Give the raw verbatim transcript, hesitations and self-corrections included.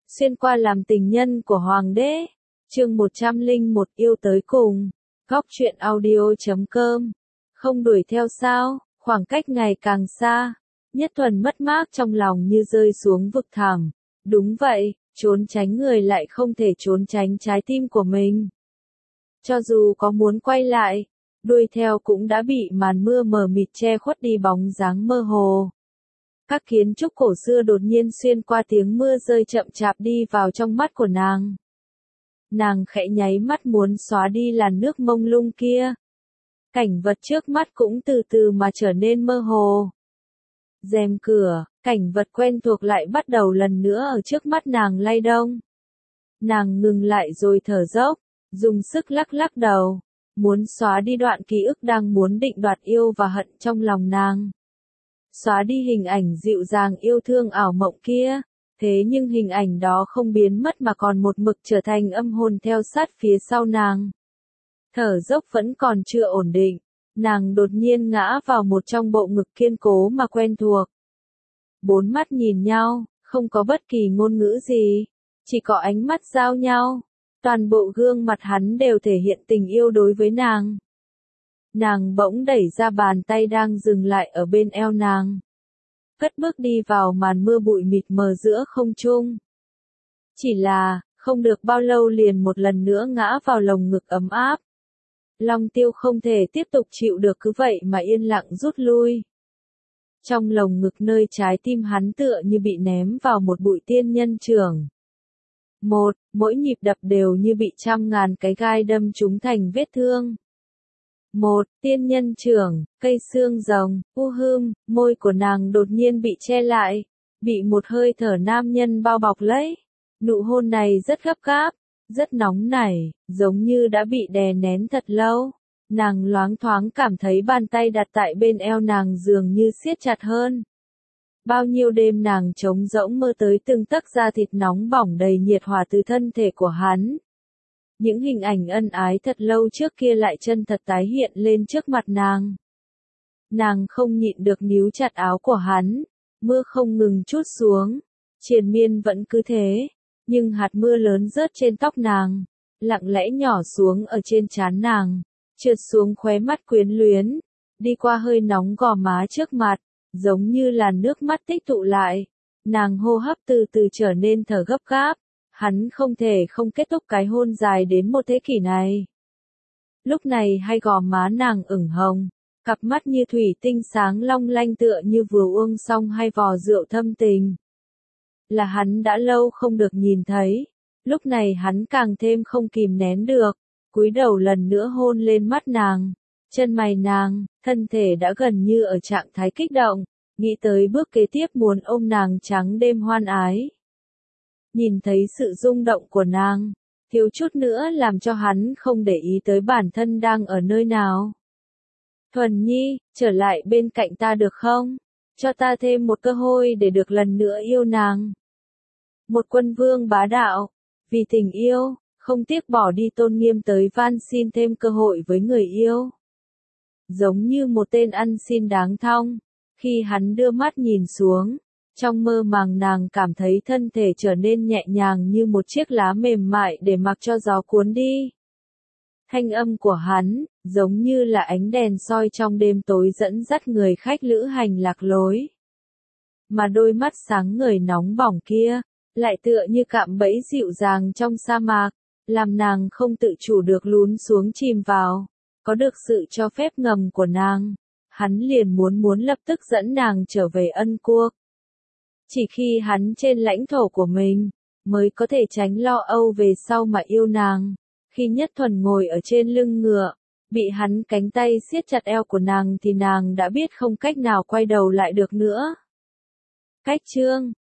xuyên qua làm tình nhân của hoàng đế. Chương một trăm lẻ một yêu tới cùng. Góc truyện audio chấm com. Không đuổi theo sao, khoảng cách ngày càng xa. Nhất Thuần mất mát trong lòng như rơi xuống vực thẳm. Đúng vậy, trốn tránh người lại không thể trốn tránh trái tim của mình. Cho dù có muốn quay lại, đuổi theo cũng đã bị màn mưa mờ mịt che khuất đi bóng dáng mơ hồ. Các kiến trúc cổ xưa đột nhiên xuyên qua tiếng mưa rơi chậm chạp đi vào trong mắt của nàng. Nàng khẽ nháy mắt muốn xóa đi làn nước mông lung kia. Cảnh vật trước mắt cũng từ từ mà trở nên mơ hồ. Rèm cửa, cảnh vật quen thuộc lại bắt đầu lần nữa ở trước mắt nàng lay động. Nàng ngừng lại rồi thở dốc, dùng sức lắc lắc đầu, muốn xóa đi đoạn ký ức đang muốn định đoạt yêu và hận trong lòng nàng. Xóa đi hình ảnh dịu dàng yêu thương ảo mộng kia, thế nhưng hình ảnh đó không biến mất mà còn một mực trở thành âm hồn theo sát phía sau nàng. Thở dốc vẫn còn chưa ổn định, nàng đột nhiên ngã vào một trong bộ ngực kiên cố mà quen thuộc. Bốn mắt nhìn nhau, không có bất kỳ ngôn ngữ gì, chỉ có ánh mắt giao nhau. Toàn bộ gương mặt hắn đều thể hiện tình yêu đối với nàng. Nàng bỗng đẩy ra bàn tay đang dừng lại ở bên eo nàng. Cất bước đi vào màn mưa bụi mịt mờ giữa không trung. Chỉ là, không được bao lâu liền một lần nữa ngã vào lồng ngực ấm áp. Long Tiêu không thể tiếp tục chịu được cứ vậy mà yên lặng rút lui. Trong lồng ngực nơi trái tim hắn tựa như bị ném vào một bụi tiên nhân trưởng. Một, mỗi nhịp đập đều như bị trăm ngàn cái gai đâm trúng thành vết thương. Một, tiên nhân trưởng, cây xương rồng, u hương, môi của nàng đột nhiên bị che lại, bị một hơi thở nam nhân bao bọc lấy. Nụ hôn này rất gấp gáp, rất nóng nảy, giống như đã bị đè nén thật lâu. Nàng loáng thoáng cảm thấy bàn tay đặt tại bên eo nàng dường như siết chặt hơn. Bao nhiêu đêm nàng trống rỗng mơ tới từng tấc da thịt nóng bỏng đầy nhiệt hòa từ thân thể của hắn. Những hình ảnh ân ái thật lâu trước kia lại chân thật tái hiện lên trước mặt nàng. Nàng không nhịn được níu chặt áo của hắn, mưa không ngừng trút xuống, triền miên vẫn cứ thế, nhưng hạt mưa lớn rớt trên tóc nàng, lặng lẽ nhỏ xuống ở trên trán nàng, trượt xuống khóe mắt quyến luyến, đi qua hơi nóng gò má trước mặt. Giống như là nước mắt tích tụ lại, nàng hô hấp từ từ trở nên thở gấp gáp, hắn không thể không kết thúc cái hôn dài đến một thế kỷ này. Lúc này hai gò má nàng ửng hồng, cặp mắt như thủy tinh sáng long lanh tựa như vừa uống xong hai vò rượu thâm tình. Là hắn đã lâu không được nhìn thấy, lúc này hắn càng thêm không kìm nén được, cúi đầu lần nữa hôn lên mắt nàng. Chân mày nàng, thân thể đã gần như ở trạng thái kích động, nghĩ tới bước kế tiếp muốn ôm nàng trắng đêm hoan ái. Nhìn thấy sự rung động của nàng, thiếu chút nữa làm cho hắn không để ý tới bản thân đang ở nơi nào. Thuần Nhi, trở lại bên cạnh ta được không? Cho ta thêm một cơ hội để được lần nữa yêu nàng. Một quân vương bá đạo, vì tình yêu, không tiếc bỏ đi tôn nghiêm tới van xin thêm cơ hội với người yêu. Giống như một tên ăn xin đáng thong, khi hắn đưa mắt nhìn xuống, trong mơ màng nàng cảm thấy thân thể trở nên nhẹ nhàng như một chiếc lá mềm mại để mặc cho gió cuốn đi. Thanh âm của hắn, giống như là ánh đèn soi trong đêm tối dẫn dắt người khách lữ hành lạc lối. Mà đôi mắt sáng ngời nóng bỏng kia, lại tựa như cạm bẫy dịu dàng trong sa mạc, làm nàng không tự chủ được lún xuống chìm vào. Có được sự cho phép ngầm của nàng, hắn liền muốn muốn lập tức dẫn nàng trở về ân quốc. Chỉ khi hắn trên lãnh thổ của mình, mới có thể tránh lo âu về sau mà yêu nàng. Khi Nhất Thuần ngồi ở trên lưng ngựa, bị hắn cánh tay siết chặt eo của nàng thì nàng đã biết không cách nào quay đầu lại được nữa. Cách chương